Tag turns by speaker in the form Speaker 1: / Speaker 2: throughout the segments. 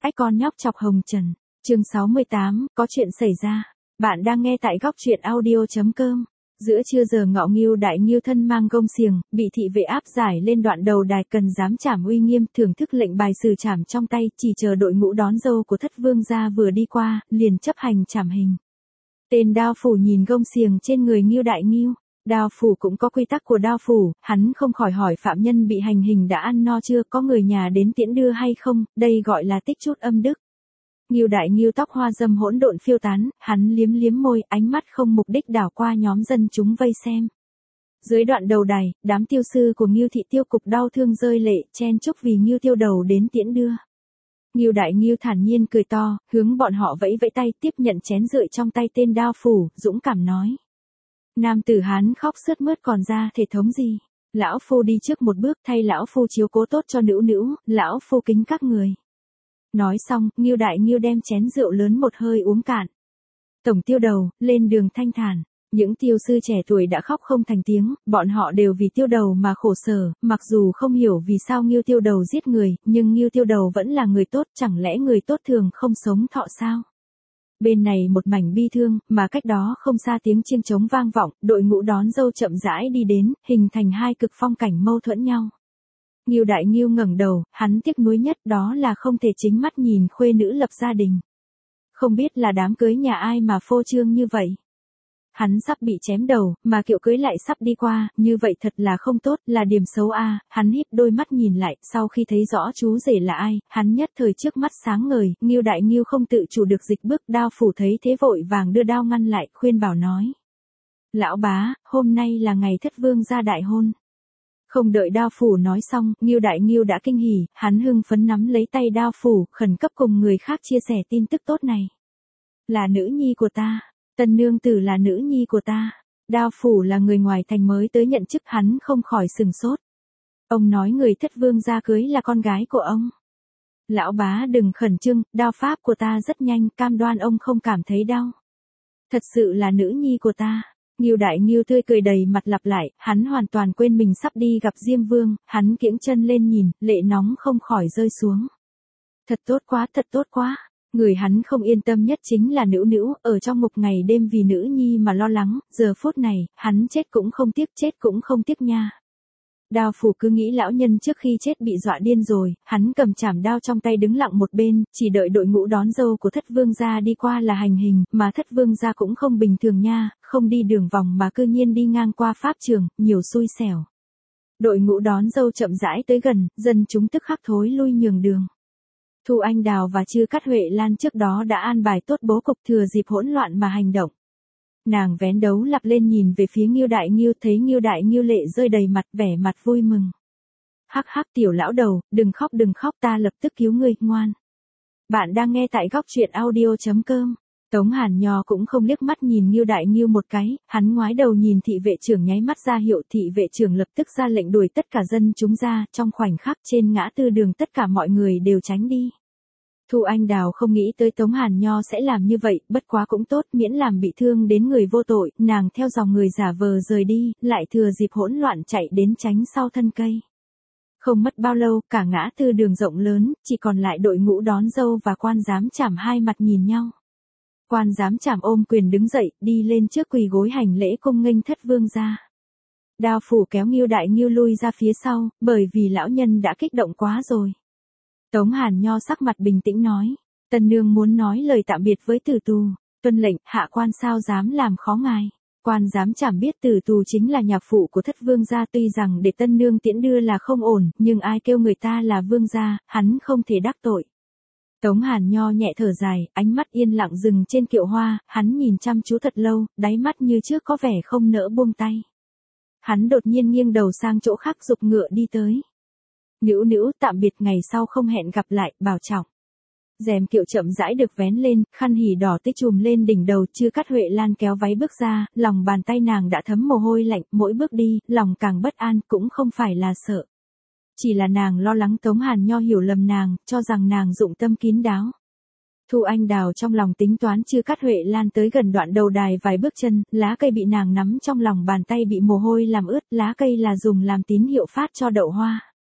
Speaker 1: Ách con nhóc chọc hồng trần. Chương 68, có chuyện xảy ra. Bạn đang nghe tại góc truyện audio.com. Giữa trưa giờ ngọ Ngưu Đại Ngưu thân mang gông xiềng, bị thị vệ áp giải lên đoạn đầu đài cần giám trảm uy nghiêm, thưởng thức lệnh bài xử trảm trong tay, chỉ chờ đội ngũ đón dâu của thất vương gia vừa đi qua, liền chấp hành trảm hình. Tên đao phủ nhìn gông xiềng trên người Ngưu Đại Ngưu. Đao phủ cũng có quy tắc của đao phủ, hắn không khỏi hỏi phạm nhân bị hành hình đã ăn no chưa, có người nhà đến tiễn đưa hay không, đây gọi là tích chút âm đức. Ngưu Đại Ngưu tóc hoa dâm hỗn độn phiêu tán, hắn liếm liếm môi, ánh mắt không mục đích đảo qua nhóm dân chúng vây xem. Dưới đoạn đầu đài, đám tiêu sư của Ngưu thị tiêu cục đau thương rơi lệ, chen chúc vì Ngưu tiêu đầu đến tiễn đưa. Ngưu Đại Ngưu thản nhiên cười to, hướng bọn họ vẫy vẫy tay, tiếp nhận chén rượu trong tay tên đao phủ, dũng cảm nói. Nam tử Hán khóc sướt mướt còn ra thể thống gì. Lão phu đi trước một bước, thay lão phu chiếu cố tốt cho nữ nữ, lão phu kính các người. Nói xong, Ngưu Đại Ngưu đem chén rượu lớn một hơi uống cạn. Tổng tiêu đầu, lên đường thanh thản. Những tiêu sư trẻ tuổi đã khóc không thành tiếng, bọn họ đều vì tiêu đầu mà khổ sở, mặc dù không hiểu vì sao Ngưu tiêu đầu giết người, nhưng Ngưu tiêu đầu vẫn là người tốt, chẳng lẽ người tốt thường không sống thọ sao? Bên này một mảnh bi thương, mà cách đó không xa tiếng chiêng trống vang vọng, đội ngũ đón dâu chậm rãi đi đến, hình thành hai cực phong cảnh mâu thuẫn nhau. Ngưu Đại Ngưu ngẩng đầu, hắn tiếc nuối nhất đó là không thể chính mắt nhìn khuê nữ lập gia đình. Không biết là đám cưới nhà ai mà phô trương như vậy. Hắn sắp bị chém đầu, mà kiệu cưới lại sắp đi qua, như vậy thật là không tốt, là điểm xấu a. Hắn híp đôi mắt nhìn lại, sau khi thấy rõ chú rể là ai, hắn nhất thời trước mắt sáng ngời, Ngưu Đại Ngưu không tự chủ được dịch bước, đao phủ thấy thế vội vàng đưa đao ngăn lại, khuyên bảo nói. Lão bá, hôm nay là ngày thất vương gia đại hôn. Không đợi đao phủ nói xong, Ngưu Đại Ngưu đã kinh hỉ, hắn hưng phấn nắm lấy tay đao phủ, khẩn cấp cùng người khác chia sẻ tin tức tốt này. Là nữ nhi của ta. Tân nương tử là nữ nhi của ta. Đao phủ là người ngoài thành mới tới nhận chức, hắn không khỏi sừng sốt. Ông nói người thất vương gia cưới là con gái của ông. Lão bá đừng khẩn trương, đao pháp của ta rất nhanh, cam đoan ông không cảm thấy đau. Thật sự là nữ nhi của ta. Ngưu Đại Ngưu tươi cười đầy mặt lặp lại, hắn hoàn toàn quên mình sắp đi gặp Diêm Vương, hắn kiễng chân lên nhìn, lệ nóng không khỏi rơi xuống. Thật tốt quá, thật tốt quá. Người hắn không yên tâm nhất chính là nữ nữ, ở trong ngục ngày đêm vì nữ nhi mà lo lắng, giờ phút này, hắn chết cũng không tiếc nha. Đao phủ cứ nghĩ lão nhân trước khi chết bị dọa điên rồi, hắn cầm chảm đao trong tay đứng lặng một bên, chỉ đợi đội ngũ đón dâu của thất vương gia đi qua là hành hình, mà thất vương gia cũng không bình thường nha, không đi đường vòng mà cư nhiên đi ngang qua pháp trường, nhiều xui xẻo. Đội ngũ đón dâu chậm rãi tới gần, dân chúng tức khắc thối lui nhường đường. Thu Anh Đào và Chư Cát Huệ Lan trước đó đã an bài tốt bố cục, thừa dịp hỗn loạn mà hành động. Nàng vén đấu lặp lên nhìn về phía Ngưu Đại Ngưu, thấy Ngưu Đại Ngưu lệ rơi đầy mặt, vẻ mặt vui mừng. Hắc hắc tiểu lão đầu, đừng khóc, ta lập tức cứu ngươi, ngoan. Bạn đang nghe tại góc truyện audio.com. Tống Hàn Nho cũng không liếc mắt nhìn Ngưu Đại Ngưu một cái, hắn ngoái đầu nhìn thị vệ trưởng nháy mắt ra hiệu, thị vệ trưởng lập tức ra lệnh đuổi tất cả dân chúng ra, trong khoảnh khắc trên ngã tư đường tất cả mọi người đều tránh đi. Thu Anh Đào không nghĩ tới Tống Hàn Nho sẽ làm như vậy, bất quá cũng tốt, miễn làm bị thương đến người vô tội, nàng theo dòng người giả vờ rời đi, lại thừa dịp hỗn loạn chạy đến tránh sau thân cây. Không mất bao lâu, cả ngã tư đường rộng lớn, chỉ còn lại đội ngũ đón dâu và quan giám trảm hai mặt nhìn nhau. Quan giám trảm ôm quyền đứng dậy, đi lên trước quỳ gối hành lễ cung nghênh thất vương gia. Đao phủ kéo Ngưu Đại Ngưu lui ra phía sau, bởi vì lão nhân đã kích động quá rồi. Tống Hàn Nho sắc mặt bình tĩnh nói, tân nương muốn nói lời tạm biệt với tử tù, tuân lệnh, hạ quan sao dám làm khó ngài. Quan giám trảm biết tử tù chính là nhạc phụ của thất vương gia, tuy rằng để tân nương tiễn đưa là không ổn, nhưng ai kêu người ta là vương gia, hắn không thể đắc tội. Tống Hàn Nho nhẹ thở dài, ánh mắt yên lặng dừng trên kiệu hoa, hắn nhìn chăm chú thật lâu, đáy mắt như trước có vẻ không nỡ buông tay. Hắn đột nhiên nghiêng đầu sang chỗ khác giục ngựa đi tới. Nữ nữ tạm biệt, ngày sau không hẹn gặp lại, bảo trọng. Rèm kiệu chậm rãi được vén lên, khăn hỉ đỏ tích trùm lên đỉnh đầu, Chư Cát Huệ Lan kéo váy bước ra, lòng bàn tay nàng đã thấm mồ hôi lạnh, mỗi bước đi, lòng càng bất an, cũng không phải là sợ. Chỉ là nàng lo lắng Tống Hàn Nho hiểu lầm nàng, cho rằng nàng dụng tâm kín đáo. Thu Anh Đào trong lòng tính toán Chư Cát Huệ Lan tới gần đoạn đầu đài vài bước chân, lá cây bị nàng nắm trong lòng bàn tay bị mồ hôi làm ướt, lá cây là dùng làm tín hiệu phát cho đậu hoa.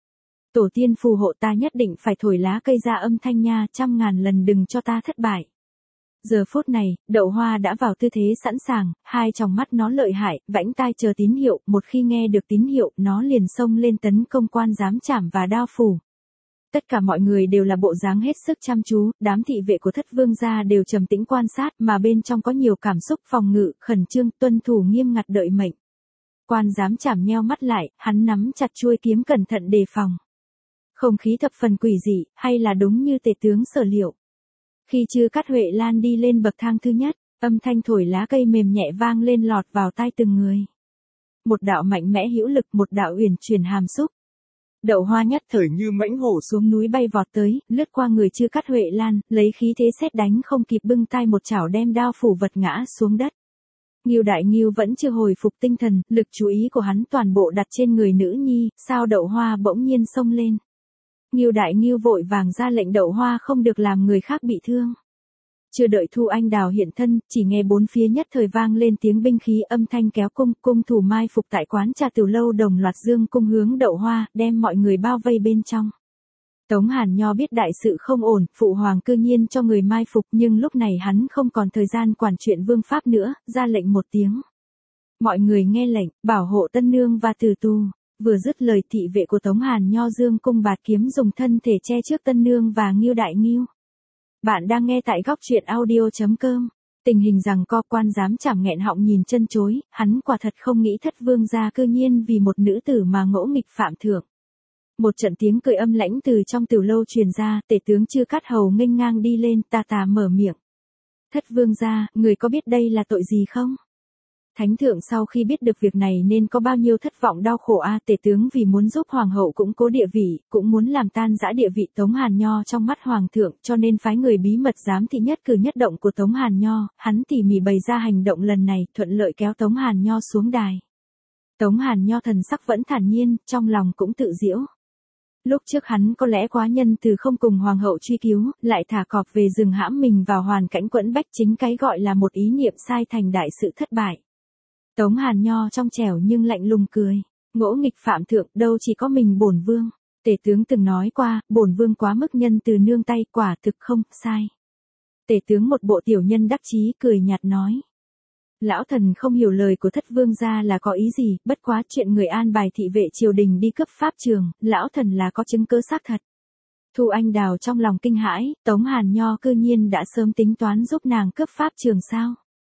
Speaker 1: Tổ tiên phù hộ ta nhất định phải thổi lá cây ra âm thanh nha, 100.000 lần đừng cho ta thất bại. Giờ phút này, Đậu Hoa đã vào tư thế sẵn sàng, hai tròng mắt nó lợi hại, vãnh tai chờ tín hiệu, một khi nghe được tín hiệu, nó liền xông lên tấn công quan giám trảm và đao phủ. Tất cả mọi người đều là bộ dáng hết sức chăm chú, đám thị vệ của Thất Vương gia đều trầm tĩnh quan sát, mà bên trong có nhiều cảm xúc phòng ngự, khẩn trương, tuân thủ nghiêm ngặt đợi mệnh. Quan giám trảm nheo mắt lại, hắn nắm chặt chuôi kiếm cẩn thận đề phòng. Không khí thập phần quỷ dị, hay là đúng như tể tướng sở liệu. Khi Chư Cát Huệ Lan đi lên bậc thang thứ nhất, âm thanh thổi lá cây mềm nhẹ vang lên lọt vào tai từng người. Một đạo mạnh mẽ hữu lực, một đạo uyển chuyển hàm xúc. Đậu Hoa nhất thời như mãnh hổ xuống núi bay vọt tới, lướt qua người Chư Cát Huệ Lan, lấy khí thế sét đánh không kịp bưng tay một chảo đem đao phủ vật ngã xuống đất. Ngưu Đại Ngưu vẫn chưa hồi phục tinh thần, lực chú ý của hắn toàn bộ đặt trên người nữ nhi, sao Đậu Hoa bỗng nhiên xông lên. Ngưu Đại Ngưu vội vàng ra lệnh Đậu Hoa không được làm người khác bị thương. Chưa đợi Thu Anh Đào hiện thân, chỉ nghe bốn phía nhất thời vang lên tiếng binh khí, âm thanh kéo cung thủ mai phục tại quán trà Tiểu Lâu đồng loạt dương cung hướng Đậu Hoa, đem mọi người bao vây bên trong. Tống Hàn Nho biết đại sự không ổn, phụ hoàng cư nhiên cho người mai phục, nhưng lúc này hắn không còn thời gian quản chuyện vương pháp nữa, ra lệnh một tiếng. Mọi người nghe lệnh, bảo hộ tân nương và tử tù. Vừa dứt lời, thị vệ của Tống Hàn Nho dương cung bạt kiếm dùng thân thể che trước tân nương và Ngưu Đại Ngưu. Bạn đang nghe tại góc truyện audio.com. Tình hình rằng co quan giám trảm nghẹn họng nhìn chân chối, hắn quả thật không nghĩ Thất Vương gia cư nhiên vì một nữ tử mà ngỗ nghịch phạm thượng. Một trận tiếng cười âm lãnh từ trong Tiểu Lâu truyền ra, tể tướng Chư Cát Hầu nghênh ngang đi lên, tà tà mở miệng. Thất Vương gia, người có biết đây là tội gì không? Thánh thượng sau khi biết được việc này nên có bao nhiêu thất vọng đau khổ a, tể tướng vì muốn giúp hoàng hậu củng cố địa vị, cũng muốn làm tan rã địa vị Tống Hàn Nho trong mắt hoàng thượng, cho nên phái người bí mật giám thị nhất cử nhất động của Tống Hàn Nho, hắn tỉ mỉ bày ra hành động lần này, thuận lợi kéo Tống Hàn Nho xuống đài. Tống Hàn Nho thần sắc vẫn thản nhiên, trong lòng cũng tự giễu. Lúc trước hắn có lẽ quá nhân từ không cùng hoàng hậu truy cứu, lại thả cọp về rừng hãm mình vào hoàn cảnh quẫn bách, chính cái gọi là một ý niệm sai thành đại sự thất bại. Tống Hàn Nho trong trẻo nhưng lạnh lùng cười, ngỗ nghịch phạm thượng đâu chỉ có mình bổn vương, tể tướng từng nói qua, bổn vương quá mức nhân từ nương tay, quả thực không sai. Tể tướng một bộ tiểu nhân đắc chí cười nhạt nói. Lão thần không hiểu lời của Thất Vương gia là có ý gì, bất quá chuyện người an bài thị vệ triều đình đi cướp pháp trường, lão thần là có chứng cứ xác thật. Thu Anh Đào trong lòng kinh hãi, Tống Hàn Nho cư nhiên đã sớm tính toán giúp nàng cướp pháp trường sao?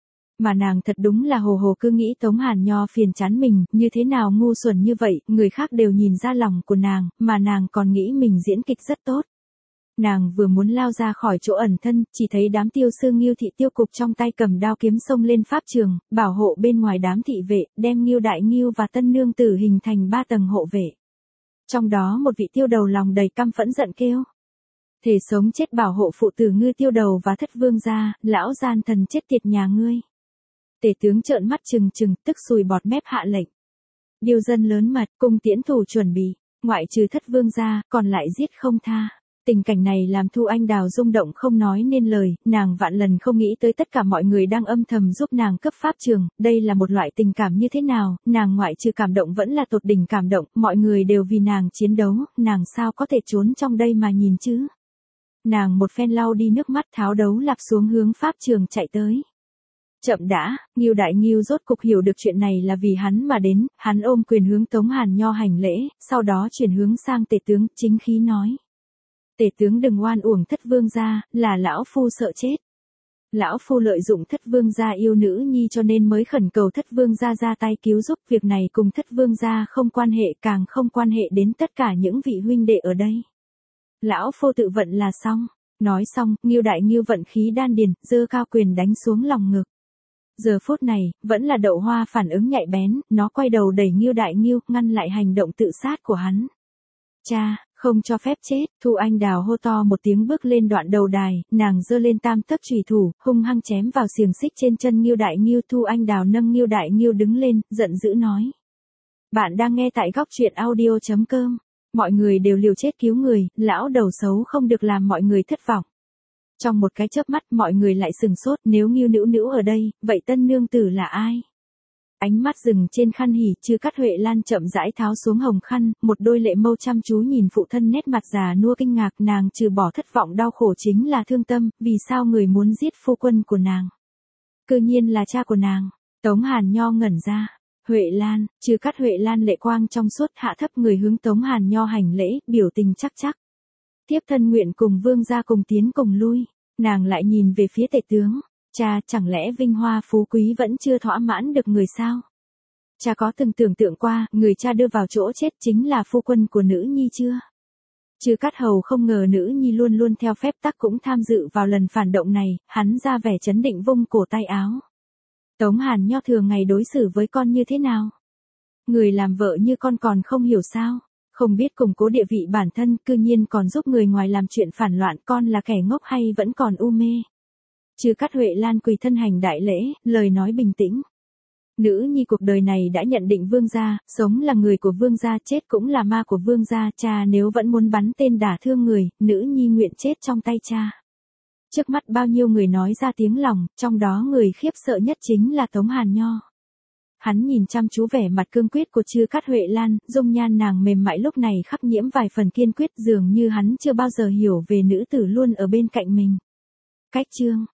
Speaker 1: Mà nàng thật đúng là hồ hồ cứ nghĩ Tống Hàn Nho phiền chán mình, như thế nào ngu xuẩn như vậy, người khác đều nhìn ra lòng của nàng, mà nàng còn nghĩ mình diễn kịch rất tốt. Nàng vừa muốn lao ra khỏi chỗ ẩn thân, chỉ thấy đám tiêu sư Ngưu thị tiêu cục trong tay cầm đao kiếm xông lên pháp trường, bảo hộ bên ngoài đám thị vệ, đem Ngưu Đại Ngưu và tân nương tử hình thành 3 tầng hộ vệ. Trong đó một vị tiêu đầu lòng đầy căm phẫn giận kêu. Thể sống chết bảo hộ phụ tử Ngư tiêu đầu và Thất Vương gia, lão gian thần chết tiệt nhà ngươi. Tể tướng trợn mắt trừng trừng, tức sùi bọt mép hạ lệnh. Điều dân lớn mật, cung tiễn thủ chuẩn bị, ngoại trừ Thất Vương gia, còn lại giết không tha. Tình cảnh này làm Thu Anh Đào rung động không nói nên lời, nàng vạn lần không nghĩ tới tất cả mọi người đang âm thầm giúp nàng cấp pháp trường, đây là một loại tình cảm như thế nào, nàng ngoại trừ cảm động vẫn là tột đỉnh cảm động, mọi người đều vì nàng chiến đấu, nàng sao có thể trốn trong đây mà nhìn chứ. Nàng một phen lau đi nước mắt tháo đấu lạp xuống hướng pháp trường chạy tới. Chậm đã, Ngưu Đại Ngưu rốt cục hiểu được chuyện này là vì hắn mà đến, hắn ôm quyền hướng Tống Hàn Nho hành lễ, sau đó chuyển hướng sang tể tướng, chính khí nói. Tể tướng đừng oan uổng Thất Vương gia, là lão phu sợ chết. Lão phu lợi dụng Thất Vương gia yêu nữ nhi cho nên mới khẩn cầu Thất Vương gia ra tay cứu giúp, việc này cùng Thất Vương gia không quan hệ, càng không quan hệ đến tất cả những vị huynh đệ ở đây. Lão phu tự vận là xong. Nói xong, Ngưu Đại Ngưu vận khí đan điền, giơ cao quyền đánh xuống lòng ngực. Giờ phút này, vẫn là Đậu Hoa phản ứng nhạy bén, nó quay đầu đẩy Ngưu Đại Ngưu, ngăn lại hành động tự sát của hắn. Cha, không cho phép chết, Thu Anh Đào hô to một tiếng bước lên đoạn đầu đài, nàng giơ lên tam tấc chùy thủ, hung hăng chém vào xiềng xích trên chân Ngưu Đại Ngưu. Thu Anh Đào nâng Ngưu Đại Ngưu đứng lên, giận dữ nói. Bạn đang nghe tại góc truyện audio.com, mọi người đều liều chết cứu người, lão đầu xấu không được làm mọi người thất vọng. Trong một cái chớp mắt mọi người lại sừng sốt, nếu Ngưu Nữu Nữu ở đây, vậy tân nương tử là ai? Ánh mắt dừng trên khăn hỉ, Chư Cát Huệ Lan chậm rãi tháo xuống hồng khăn, một đôi lệ mâu chăm chú nhìn phụ thân, nét mặt già nua kinh ngạc, nàng trừ bỏ thất vọng đau khổ chính là thương tâm, vì sao người muốn giết phu quân của nàng? Cư nhiên là cha của nàng. Tống Hàn Nho ngẩn ra. Huệ Lan, Chư Cát Huệ Lan lệ quang trong suốt, hạ thấp người hướng Tống Hàn Nho hành lễ, biểu tình chắc chắc. Tiếp thân nguyện cùng vương gia cùng tiến cùng lui. Nàng lại nhìn về phía tể tướng. Cha, chẳng lẽ vinh hoa phú quý vẫn chưa thỏa mãn được người sao? Cha có từng tưởng tượng qua, người cha đưa vào chỗ chết chính là phu quân của nữ nhi chưa? Chư Cát Hầu không ngờ nữ nhi luôn luôn theo phép tắc cũng tham dự vào lần phản động này, hắn ra vẻ chấn định vung cổ tay áo. Tống Hàn Nho thường ngày đối xử với con như thế nào? Người làm vợ như con còn không hiểu sao? Không biết củng cố địa vị bản thân, cư nhiên còn giúp người ngoài làm chuyện phản loạn, con là kẻ ngốc hay vẫn còn u mê? Chư Cát Huệ Lan quỳ thân hành đại lễ, lời nói bình tĩnh. Nữ nhi cuộc đời này đã nhận định vương gia, sống là người của vương gia, chết cũng là ma của vương gia, cha nếu vẫn muốn bắn tên đả thương người, nữ nhi nguyện chết trong tay cha. Trước mắt bao nhiêu người nói ra tiếng lòng, trong đó người khiếp sợ nhất chính là Tống Hàn Nho. Hắn nhìn chăm chú vẻ mặt cương quyết của Chư Cát Huệ Lan, dung nhan nàng mềm mại lúc này khắc nhiễm vài phần kiên quyết, dường như hắn chưa bao giờ hiểu về nữ tử luôn ở bên cạnh mình. Cách chương